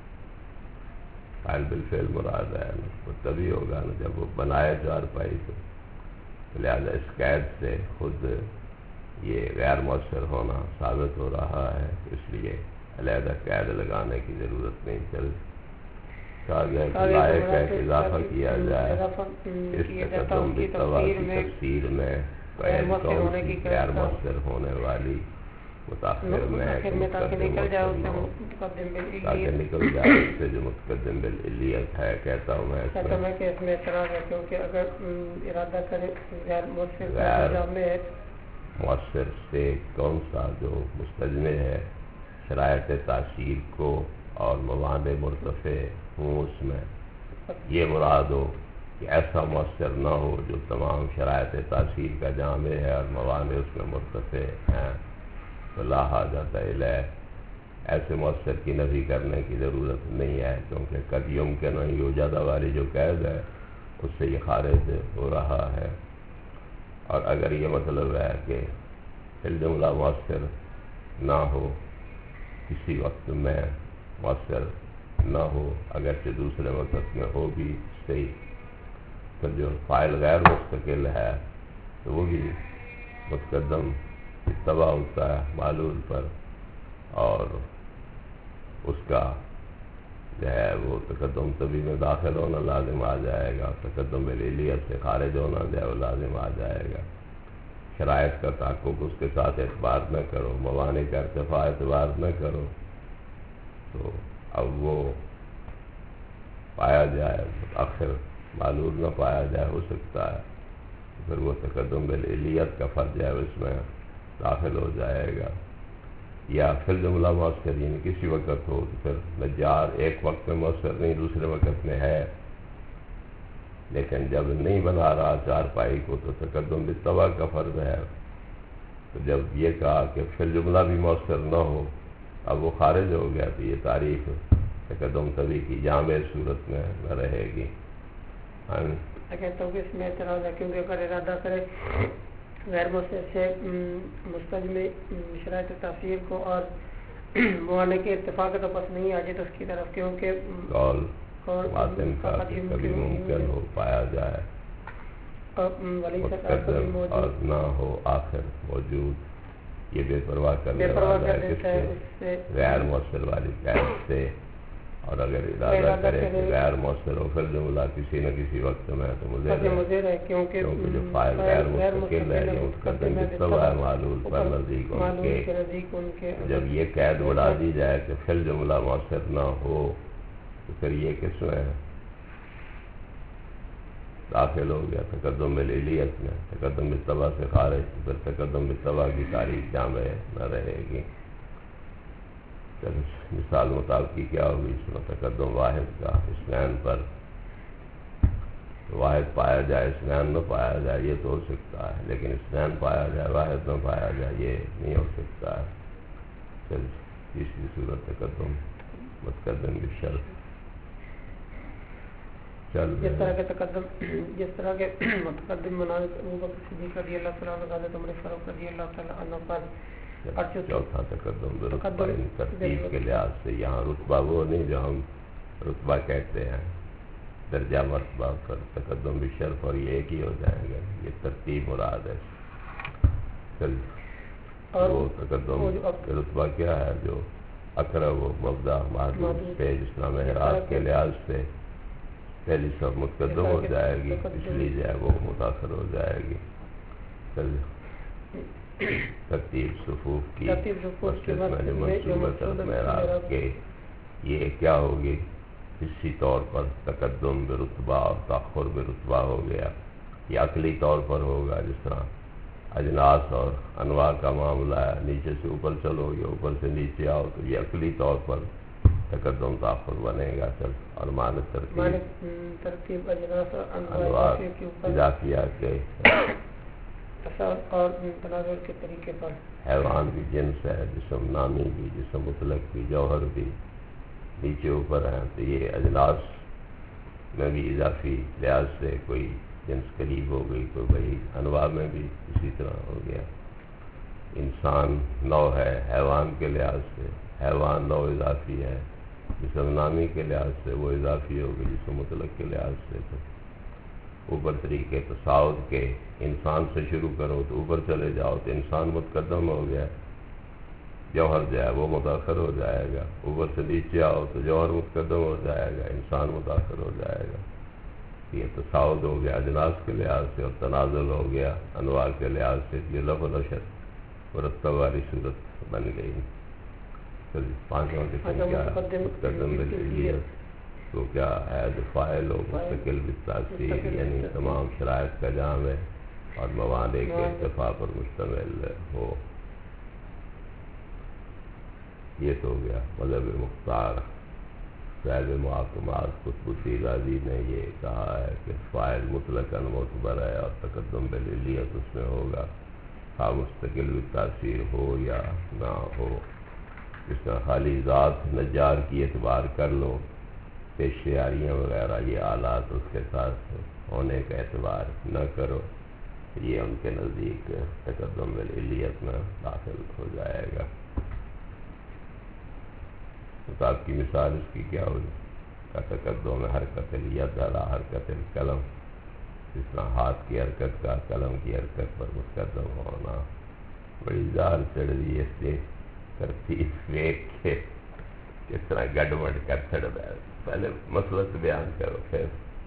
فاعل بالفعل مراد ہے، وہ تبھی ہوگا نا جب وہ بنائے چارپائی تو، لہذا اس قید سے خود یہ غیر مؤثر ہونا ثابت ہو رہا ہے، اس لیے علیحدہ قید لگانے کی ضرورت نہیں چلتی۔ کہا گیا کہ لائق ہے کہ اضافہ کیا جائے اس تقدم بالطبع کی تفسیر میں غیر مؤثر ہونے والی متاخر میں تاکہ نکل جائے اس سے جو متقدم بالعلیت ہے، کہتا ہوں میں کہ اس میں اعتراض ہے، کیونکہ اگر ارادہ کرے غیر مؤثر سے کون سا جو مستجمع ہے شرائط تاثیر کو اور مواد مرتفع ہوں اس میں یہ مراد ہو کہ ایسا مؤثر نہ ہو جو تمام شرائط تاثیر کا جامع ہے اور مواد اس میں مرتفع ہیں، تو لا حاجت الیہ، ایسے مؤثر کی نفی کرنے کی ضرورت نہیں ہے، کیونکہ قد یمکن ان یوجد والی جو قید ہے اس سے یہ خارج ہو رہا ہے۔ اور اگر یہ مطلب ہے کہ فی الجملہ مؤثر نہ ہو، کسی وقت میں مؤثر نہ ہو، اگرچہ دوسرے وقت میں ہو بھی صحیح، پھر جو فاعل غیر مستقل ہے تو وہ بھی متقدم اتباع ہوتا ہے معلول پر، اور اس کا جو ہے وہ تقدم طبی میں داخل ہونا لازم آ جائے گا، تقدم بالعلیت سے خارج ہونا جو ہے وہ لازم آ جائے گا۔ شرائط کا تحقق اس کے ساتھ اعتبار نہ کرو، موانع کا ارتفاع اعتبار نہ کرو، تو اب وہ پایا جائے آخر معلول نہ پایا جائے ہو سکتا ہے، پھر وہ تقدم بالعلیت کا فرض ہے اس میں داخل ہو جائے گا، یا فی الجملہ مؤثر یعنی کسی وقت ہو تو پھر نجار ایک وقت میں مؤثر نہیں دوسرے وقت میں ہے، لیکن جب نہیں بنا رہا چارپائی کو تو تقدم بالطبع کا فرض ہے، تو جب یہ کہا کہ فی الجملہ بھی مؤثر نہ ہو اب وہ خارج ہو گیا تو یہ تعریف تقدم طبی کی جامع صورت میں نہ رہے گی۔ اگر تو اس میں اعتراض ہے، کیونکہ اگر ارادہ کرے غیر مؤثر سے مستجمع شرائط تاثیر کو اور موانع کے ارتفاع کا تو پس نہیں آ جائے تو اس کی طرف، کیونکہ قول باطن کا کبھی ممکن ہو پایا جائے متقدم اور نہ ہو آخر موجود، یہ بے پرواہ کرنے والا ہے کس سے؟ غیر مؤثر والی قید سے، اور اگر ارادہ کرے کہ غیر مؤثر ہو پھر جملہ کسی نہ کسی وقت میں تو مضر ہے، کیونکہ جو فاعل غیر مستقل ہے یہ متقدم بالطبع ہے معلول پر نزدیک ان کے، جب یہ قید اڑا دی جائے کہ فی الجملہ مؤثر نہ ہو تو پھر یہ کس میں ہے؟ داخل ہو گیا تقدم بالعلیت میں، تقدم بالتبع سے خارج، پھر تقدم بالتبع کی تاریخ جامع نہ رہے گی۔ مثال مطابقی کیا ہوگی؟ اس میں تقدم واحد کا اثنین پر، واحد پایا جائے اثنین نہ پایا جائے یہ تو ہو سکتا ہے، لیکن اثنین پایا جائے واحد نہ پایا جائے یہ نہیں ہو سکتا ہے۔ چل تیسری صورت تقدم متقدم بالشرط۔ جس طرح کے متقدم منازل ابو بکر صدیق رضی اللہ تعالیٰ عنہ، حضرت عمر فاروق رضی اللہ تعالیٰ عنہ پر۔ چوتھا تقدم برتبہ، ترتیب کے لحاظ سے یہاں رتبہ وہ نہیں جو ہم رتبہ کہتے ہیں، درجہ مرتبہ پر تقدم بالشرف، اور یہ ایک ہی ہو جائے گا، یہ ترتیب مراد ہے۔ چل وہ تقدم رتبہ کیا ہے جو اقرب و مبدا محدود سے اسلام احراز کے لحاظ سے پہلی سب متقدم ہو جائے گی، پچھلی جو ہے وہ متاثر ہو جائے گی۔ چل ترتیب صفوف کی منصوبہ معراج کے یہ کیا ہوگی؟ حصی طور پر تقدم برتبہ اور تاخر برتبہ ہو گیا۔ یہ عقلی طور پر ہوگا، جس طرح اجناس اور انواع کا معاملہ ہے، نیچے سے اوپر چلو یا اوپر سے نیچے آؤ تو یہ عقلی طور پر تقدم تاخر بنے گا۔ چل اور معنی ترتیب انواع اضافیہ کے اور تناظر کے طریقے پر، حیوان بھی جنس ہے، جسم نامی بھی، جسم مطلق بھی، جوہر بھی نیچے اوپر ہیں، تو یہ اجناس میں بھی اضافی لحاظ سے کوئی جنس قریب ہو گئی، کوئی بڑی انواع میں بھی اسی طرح ہو گیا۔ انسان نو ہے حیوان کے لحاظ سے، حیوان نو اضافی ہے، جسم نامی کے لحاظ سے وہ اضافی ہو گئی، جسم مطلق کے لحاظ سے تو اوپر طریقے تصاعد کے، انسان سے شروع کرو تو اوپر چلے جاؤ تو انسان متقدم ہو گیا، جوہر جو ہے وہ متاخر ہو جائے گا، اوپر سے نیچے آؤ تو جوہر متقدم ہو جائے گا، انسان متاخر ہو جائے گا۔ یہ تصاعد ہو گیا اجناس کے لحاظ سے، اور تنازل ہو گیا انواع کے لحاظ سے، یہ لفظ و نشر مرتب والی صورت بن گئی۔ چلیے پانچواں قسم کیا ہے؟ متقدم بالعلیت، تو کیا ہے؟ فاعل ہو مستقل بالتاثیر، یعنی تمام شرائط کا جامع اور موانع کے ارتفاع پر مشتمل ہو۔ یہ تو ہو گیا مذہب مختار۔ صاحب محاکمات قطب الدین رازی نے یہ کہا ہے کہ فاعل مطلقاً معتبر ہے اور تقدم بالعلیت اس میں ہوگا، خواہ مستقل بالتاثیر ہو یا نہ ہو۔ جس طرح خالی ذات نجار کی اعتبار کر لو، پیشیاریاں وغیرہ یہ آلات اس کے ساتھ ہونے کا اعتبار نہ کرو، یہ ان کے نزدیک تقدم بالعلیت میں داخل ہو جائے گا۔ کتاب کی مثال اس کی کیا ہوگی؟ کا تقدم میں حرکت الید علی حرکت القلم، جس طرح ہاتھ کی حرکت کا قلم کی حرکت پر متقدم ہونا۔ بڑی زار چڑھ رہی ہے اس لیے ترتیب دیکھ کے کس طرح گڑبڑ کر چڑھ رہا ہے، پہلے مسلک بیان کرو پھر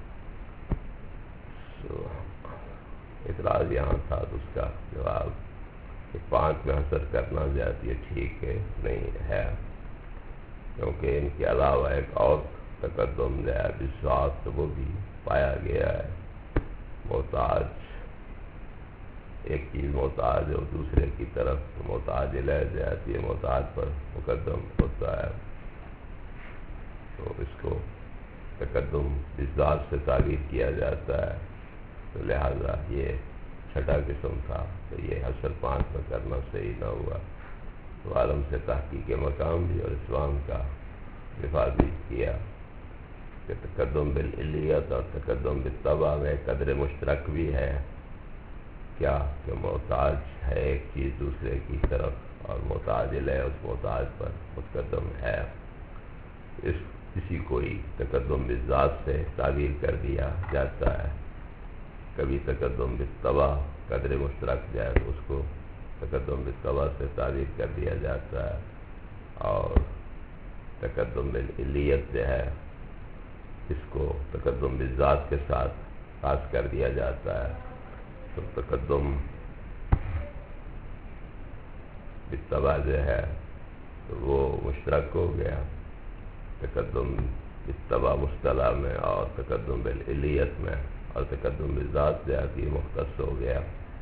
اعتراض یہاں تھا تو اس کا جواب کہ 5 میں حصر کرنا زیادہ یہ ٹھیک ہے نہیں ہے، کیونکہ ان کے علاوہ ایک اور تقدم جو ہے بذات وہ بھی پایا گیا ہے۔ محتاج، ایک چیز محتاج ہے اور دوسرے کی طرف محتاج لے جاتی ہے، محتاج پر مقدم ہوتا ہے، تو اس کو تقدم بذات سے تعبیر کیا جاتا ہے، تو لہذا یہ چھٹا قسم تھا، تو یہ حصر 5 میں کرنا صحیح نہ ہوا۔ تو عالم سے تحقیق مقام بھی اور اسلام کا دفاع بھی کیا کہ تقدم بالعلیت اور تقدم بالطبع میں قدر مشترک بھی ہے، کیا کہ محتاج ہے ایک چیز دوسرے کی طرف اور محتاج ہے اس محتاج پر متقدم ہے، اسی کوئی تقدم بالذات سے تعبیر کر دیا جاتا ہے۔ کبھی تقدم بالطبع قدر مشترک جائے تو اس کو تقدم بالطبع سے تعبیر کر دیا جاتا ہے، اور تقدم بالعلیت جو ہے اس کو تقدم بالذات کے ساتھ خاص کر دیا جاتا ہے، تو تقدم بالطبع جو ہے تو وہ مشترک ہو گیا، تقدم بالطبع مصطلح میں اور تقدم بالعلیت میں اور تقدم بالذات جو ہے کہ مختص ہو گیا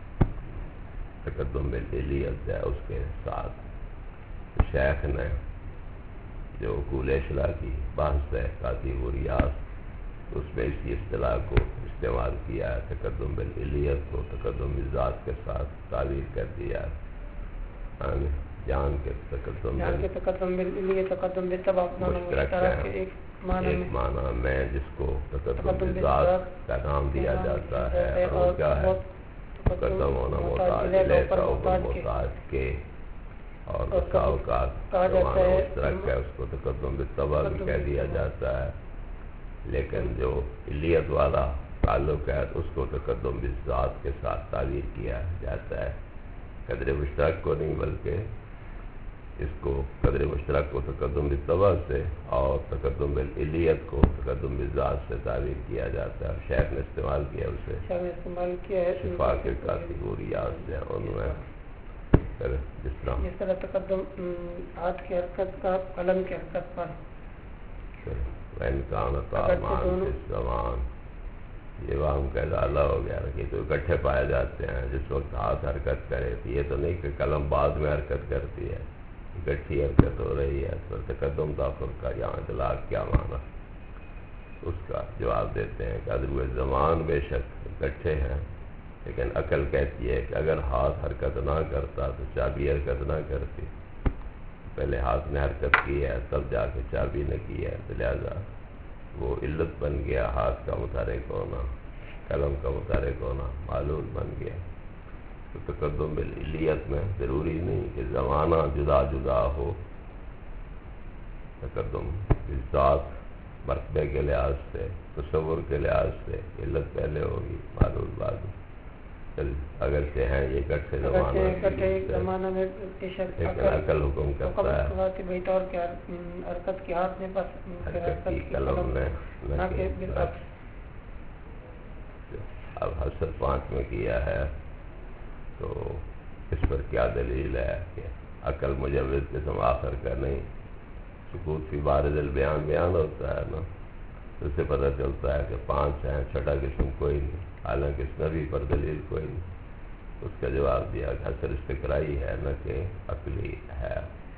تقدم بالعلیت جو ہے اس کے ساتھ۔ شیخ نے جو اصول اصلاح کی بحث ہے کاتب و ریاض اس میں اسی اصطلاح کو استعمال کیا ہے، تقدم بالعلیت کو تقدم بالذات کے ساتھ تعبیر کر دیا ہے۔ جان کے تقدم بالعلیت تقدم بالتبع مشترک ہے، ایک معنی میں جس کو تقدم بالذات کا نام دیا جاتا ہے، اور وہ کیا ہے مقدم ہونا محتاج علیہ کا اوپر محتاج کے، اور بسا اوقات جو معنی مشترک ہے اس کو تقدم بالتبع بھی کہہ دیا جاتا ہے، لیکن جو علیت والا تعلق ہے اس کو تقدم بالذات کے ساتھ تعبیر کیا جاتا ہے۔ قدر مشترک کو نہیں بلکہ اس کو قدر مشترک کو تقدم بالتبع سے اور تقدم بالعلیت کو تقدم بالذات سے تعبیر کیا جاتا ہے۔ شیخ نے استعمال کیا اسے شفا کے کاتب و ریاض سے ان میں جس طرح تقدم ہاتھ کی حرکت کا قلم کی حرکت پر زمان یہ وہاں کا ازالہ ہو گیا کہ تو اکٹھے پائے جاتے ہیں۔ جس وقت ہاتھ حرکت کرے تو یہ تو نہیں کہ قلم بعد میں حرکت کرتی ہے، اکٹھی حرکت ہو رہی ہے، تو تقدم تاخر کا یہاں اطلاق کیا معنی اس کا جواب دیتے ہیں کہ ادرو زمان بے شک اکٹھے ہیں، لیکن عقل کہتی ہے کہ اگر ہاتھ حرکت نہ کرتا تو چابی حرکت نہ کرتی، پہلے ہاتھ نے حرکت کی ہے تب جا کے چابی نے کی ہے، تو لہذا وہ علت بن گیا، ہاتھ کا متحرک ہونا قلم کا متحرک ہونا معلول بن گیا۔ تو تقدم بالعلیت میں ضروری نہیں کہ زمانہ جدا جدا ہو، تقدم بالذات مرتبے کے لحاظ سے تصور کے لحاظ سے علت پہلے ہوگی معلول بعد میں، اگرچہ ہیں یہ اکٹھے زمانہ میں، لیکن عقل حکم کرتا ہے حرکت کی ہاتھ میں بس حرکت کی قلم نے۔ اب حسر 5 میں کیا ہے تو اس پر کیا دلیل ہے کہ عقل مجوز قسم آخر کا نہیں، سکوت فی بارز البیان بیان ہوتا ہے نا، اس سے پتہ چلتا ہے کہ 5 ہیں، چھٹا قسم کوئی نہیں، حالانکہ اس نبی پر دلیل کوئی نہیں۔ اس کا جواب دیا کہ حسر استقرائی ہے نہ کہ عقلی ہے،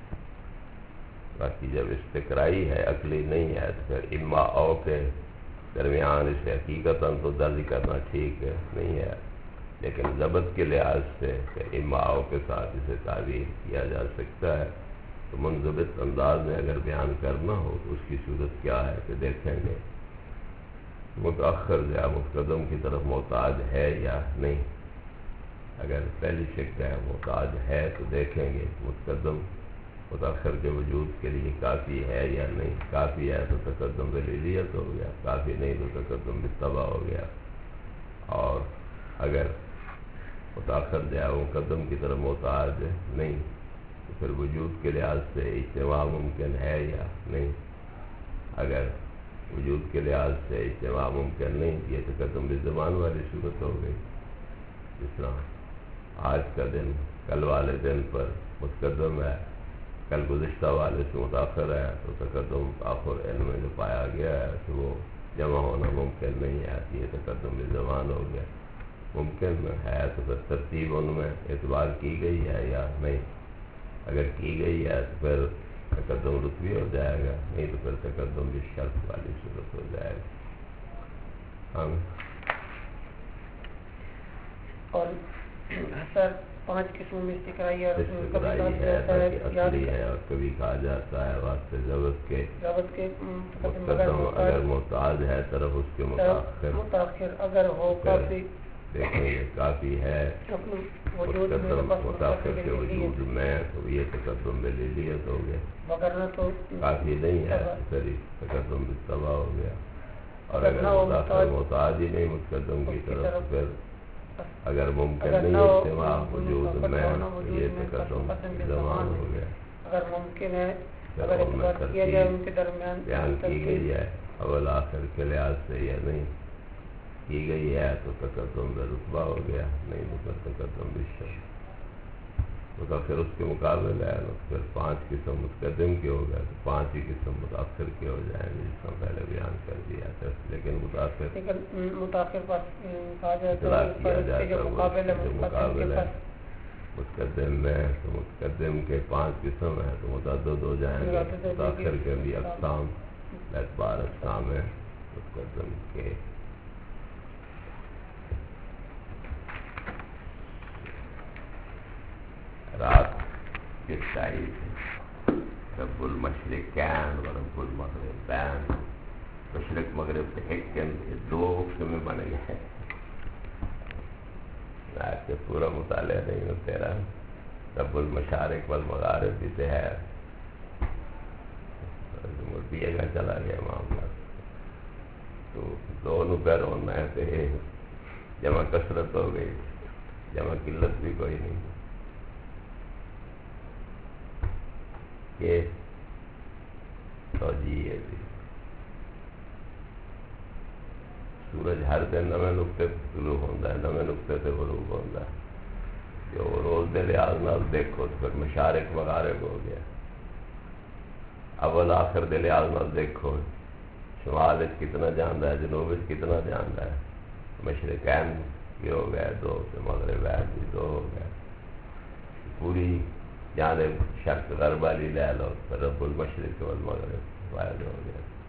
باقی جب استقرائی ہے عقلی نہیں ہے تو پھر اما او کے درمیان اسے حقیقتاً تو درج کرنا ٹھیک نہیں ہے، لیکن ضبط کے لحاظ سے کہ اما او کے ساتھ اسے تعبیر کیا جا سکتا ہے، تو منضبط انداز میں اگر بیان کرنا ہو تو اس کی صورت کیا ہے کہ دیکھیں گے متاخر یا مقدم کی طرف محتاج ہے یا نہیں۔ اگر پہلی شک ہے محتاج ہے تو دیکھیں گے متقدم متاخر کے وجود کے لیے کافی ہے یا نہیں، کافی ہے تو تقدم بالعلیت ہو گیا، کافی نہیں تو تقدم بالتبع ہو گیا، اور اگر متاخر جو ہے مقدم کی طرف محتاج نہیں تو پھر وجود کے لحاظ سے اجتماع ممکن ہے یا نہیں۔ اگر وجود کے لحاظ سے اجتماع ممکن نہیں، یہ تقدم بالزمان والی صورت ہو گئی، جس طرح آج کا دن کل والے دن پر متقدم ہے، کل گزشتہ والے سے متاخر ہے، تو تقدم تاخر علم میں جو پایا گیا ہے تو وہ جمع ہونا ممکن نہیں ہے، یہ تقدم بالزمان ہو گیا۔ ممکن ہے تو پھر ترتیب ان میں اعتبار کی گئی ہے یا نہیں، اگر کی گئی ہے تو پھر تقدم رتبی ہو جائے گا، نہیں تو پھر تقدم بالشرط والی صورت ہو جائے گا۔ اور اثر 5 قسموں میں استقرائی ہے، اصلی ہے، اور کبھی کہا جاتا ہے واسطے ضبط کے مقدم اگر محتاج ہے طرف اس کے متاخر اگر ہو کافی، دیکھیں گے کافی ہے مقدم متاخر کے وجود میں تو یہ تقدم بالعلیت ہو گیا، کافی نہیں ہے تو پھر تقدم بالتبع ہو گیا، اور اگر متاخر محتاج ہی نہیں متقدم کی طرف تو پھر اگر ممکن نہیں اجتماع وجود میں تو یہ تقدم بالزمان ہو گیا۔ اگر ممکن ہے اگر اعتبار کیا جائے ان کے درمیان بیان کی گئی ہے اول آخر کے لحاظ سے یا نہیں کی گئی ہے تو تقدم بالرتبہ ہو گیا، نہیں تو تقدم بالشرط۔ تو پھر اس کے مقابلے ہے پھر 5 قسم متقدم کے ہو گئے تو 5 ہی قسم متاخر کے ہو جائیں گے جس میں پہلے بیان کر دیا تھا. لیکن متاخر پر کہا جائے جو مقابلے متقدم میں تو متقدم کے 5 قسم ہیں تو متعدد ہو جائیں گے. متاخر کے بھی اقسام اعتبار اقسام ہیں متقدم کے. رات کے شاعر رب المشرقین و رب المغربین. مشرق مغرب کے ایک کے دو میں بن گئے ہیں. آج کے پورا مطالعہ نہیں ہو تیرا. رب المشارق والمغارب بھی تو ہے مربیے کا چلا گیا معاملہ. تو دونوں پیروں میں سے جمع کثرت ہو گئی, جمع قلت بھی کوئی نہیں. کہ توجیہ تھی سورج ہر دن نویں نقطے طلوع ہوتا ہے, نویں نقطے سے غروب ہوتا ہے. جو روز دے لحاظ نال دیکھو تو پھر مشارق مغارب ہو گیا. اول آخر دے لحاظ نال دیکھو شمال کتنا جانا ہے, جنوب کتنا جانا ہے. مشرقین بھی ہو گئے 2 تو مغربین بھی 2 ہو گئے. پوری جانب شرق غرب والی لے لو پھر رب المشرق والمغرب واحد ہو گیا.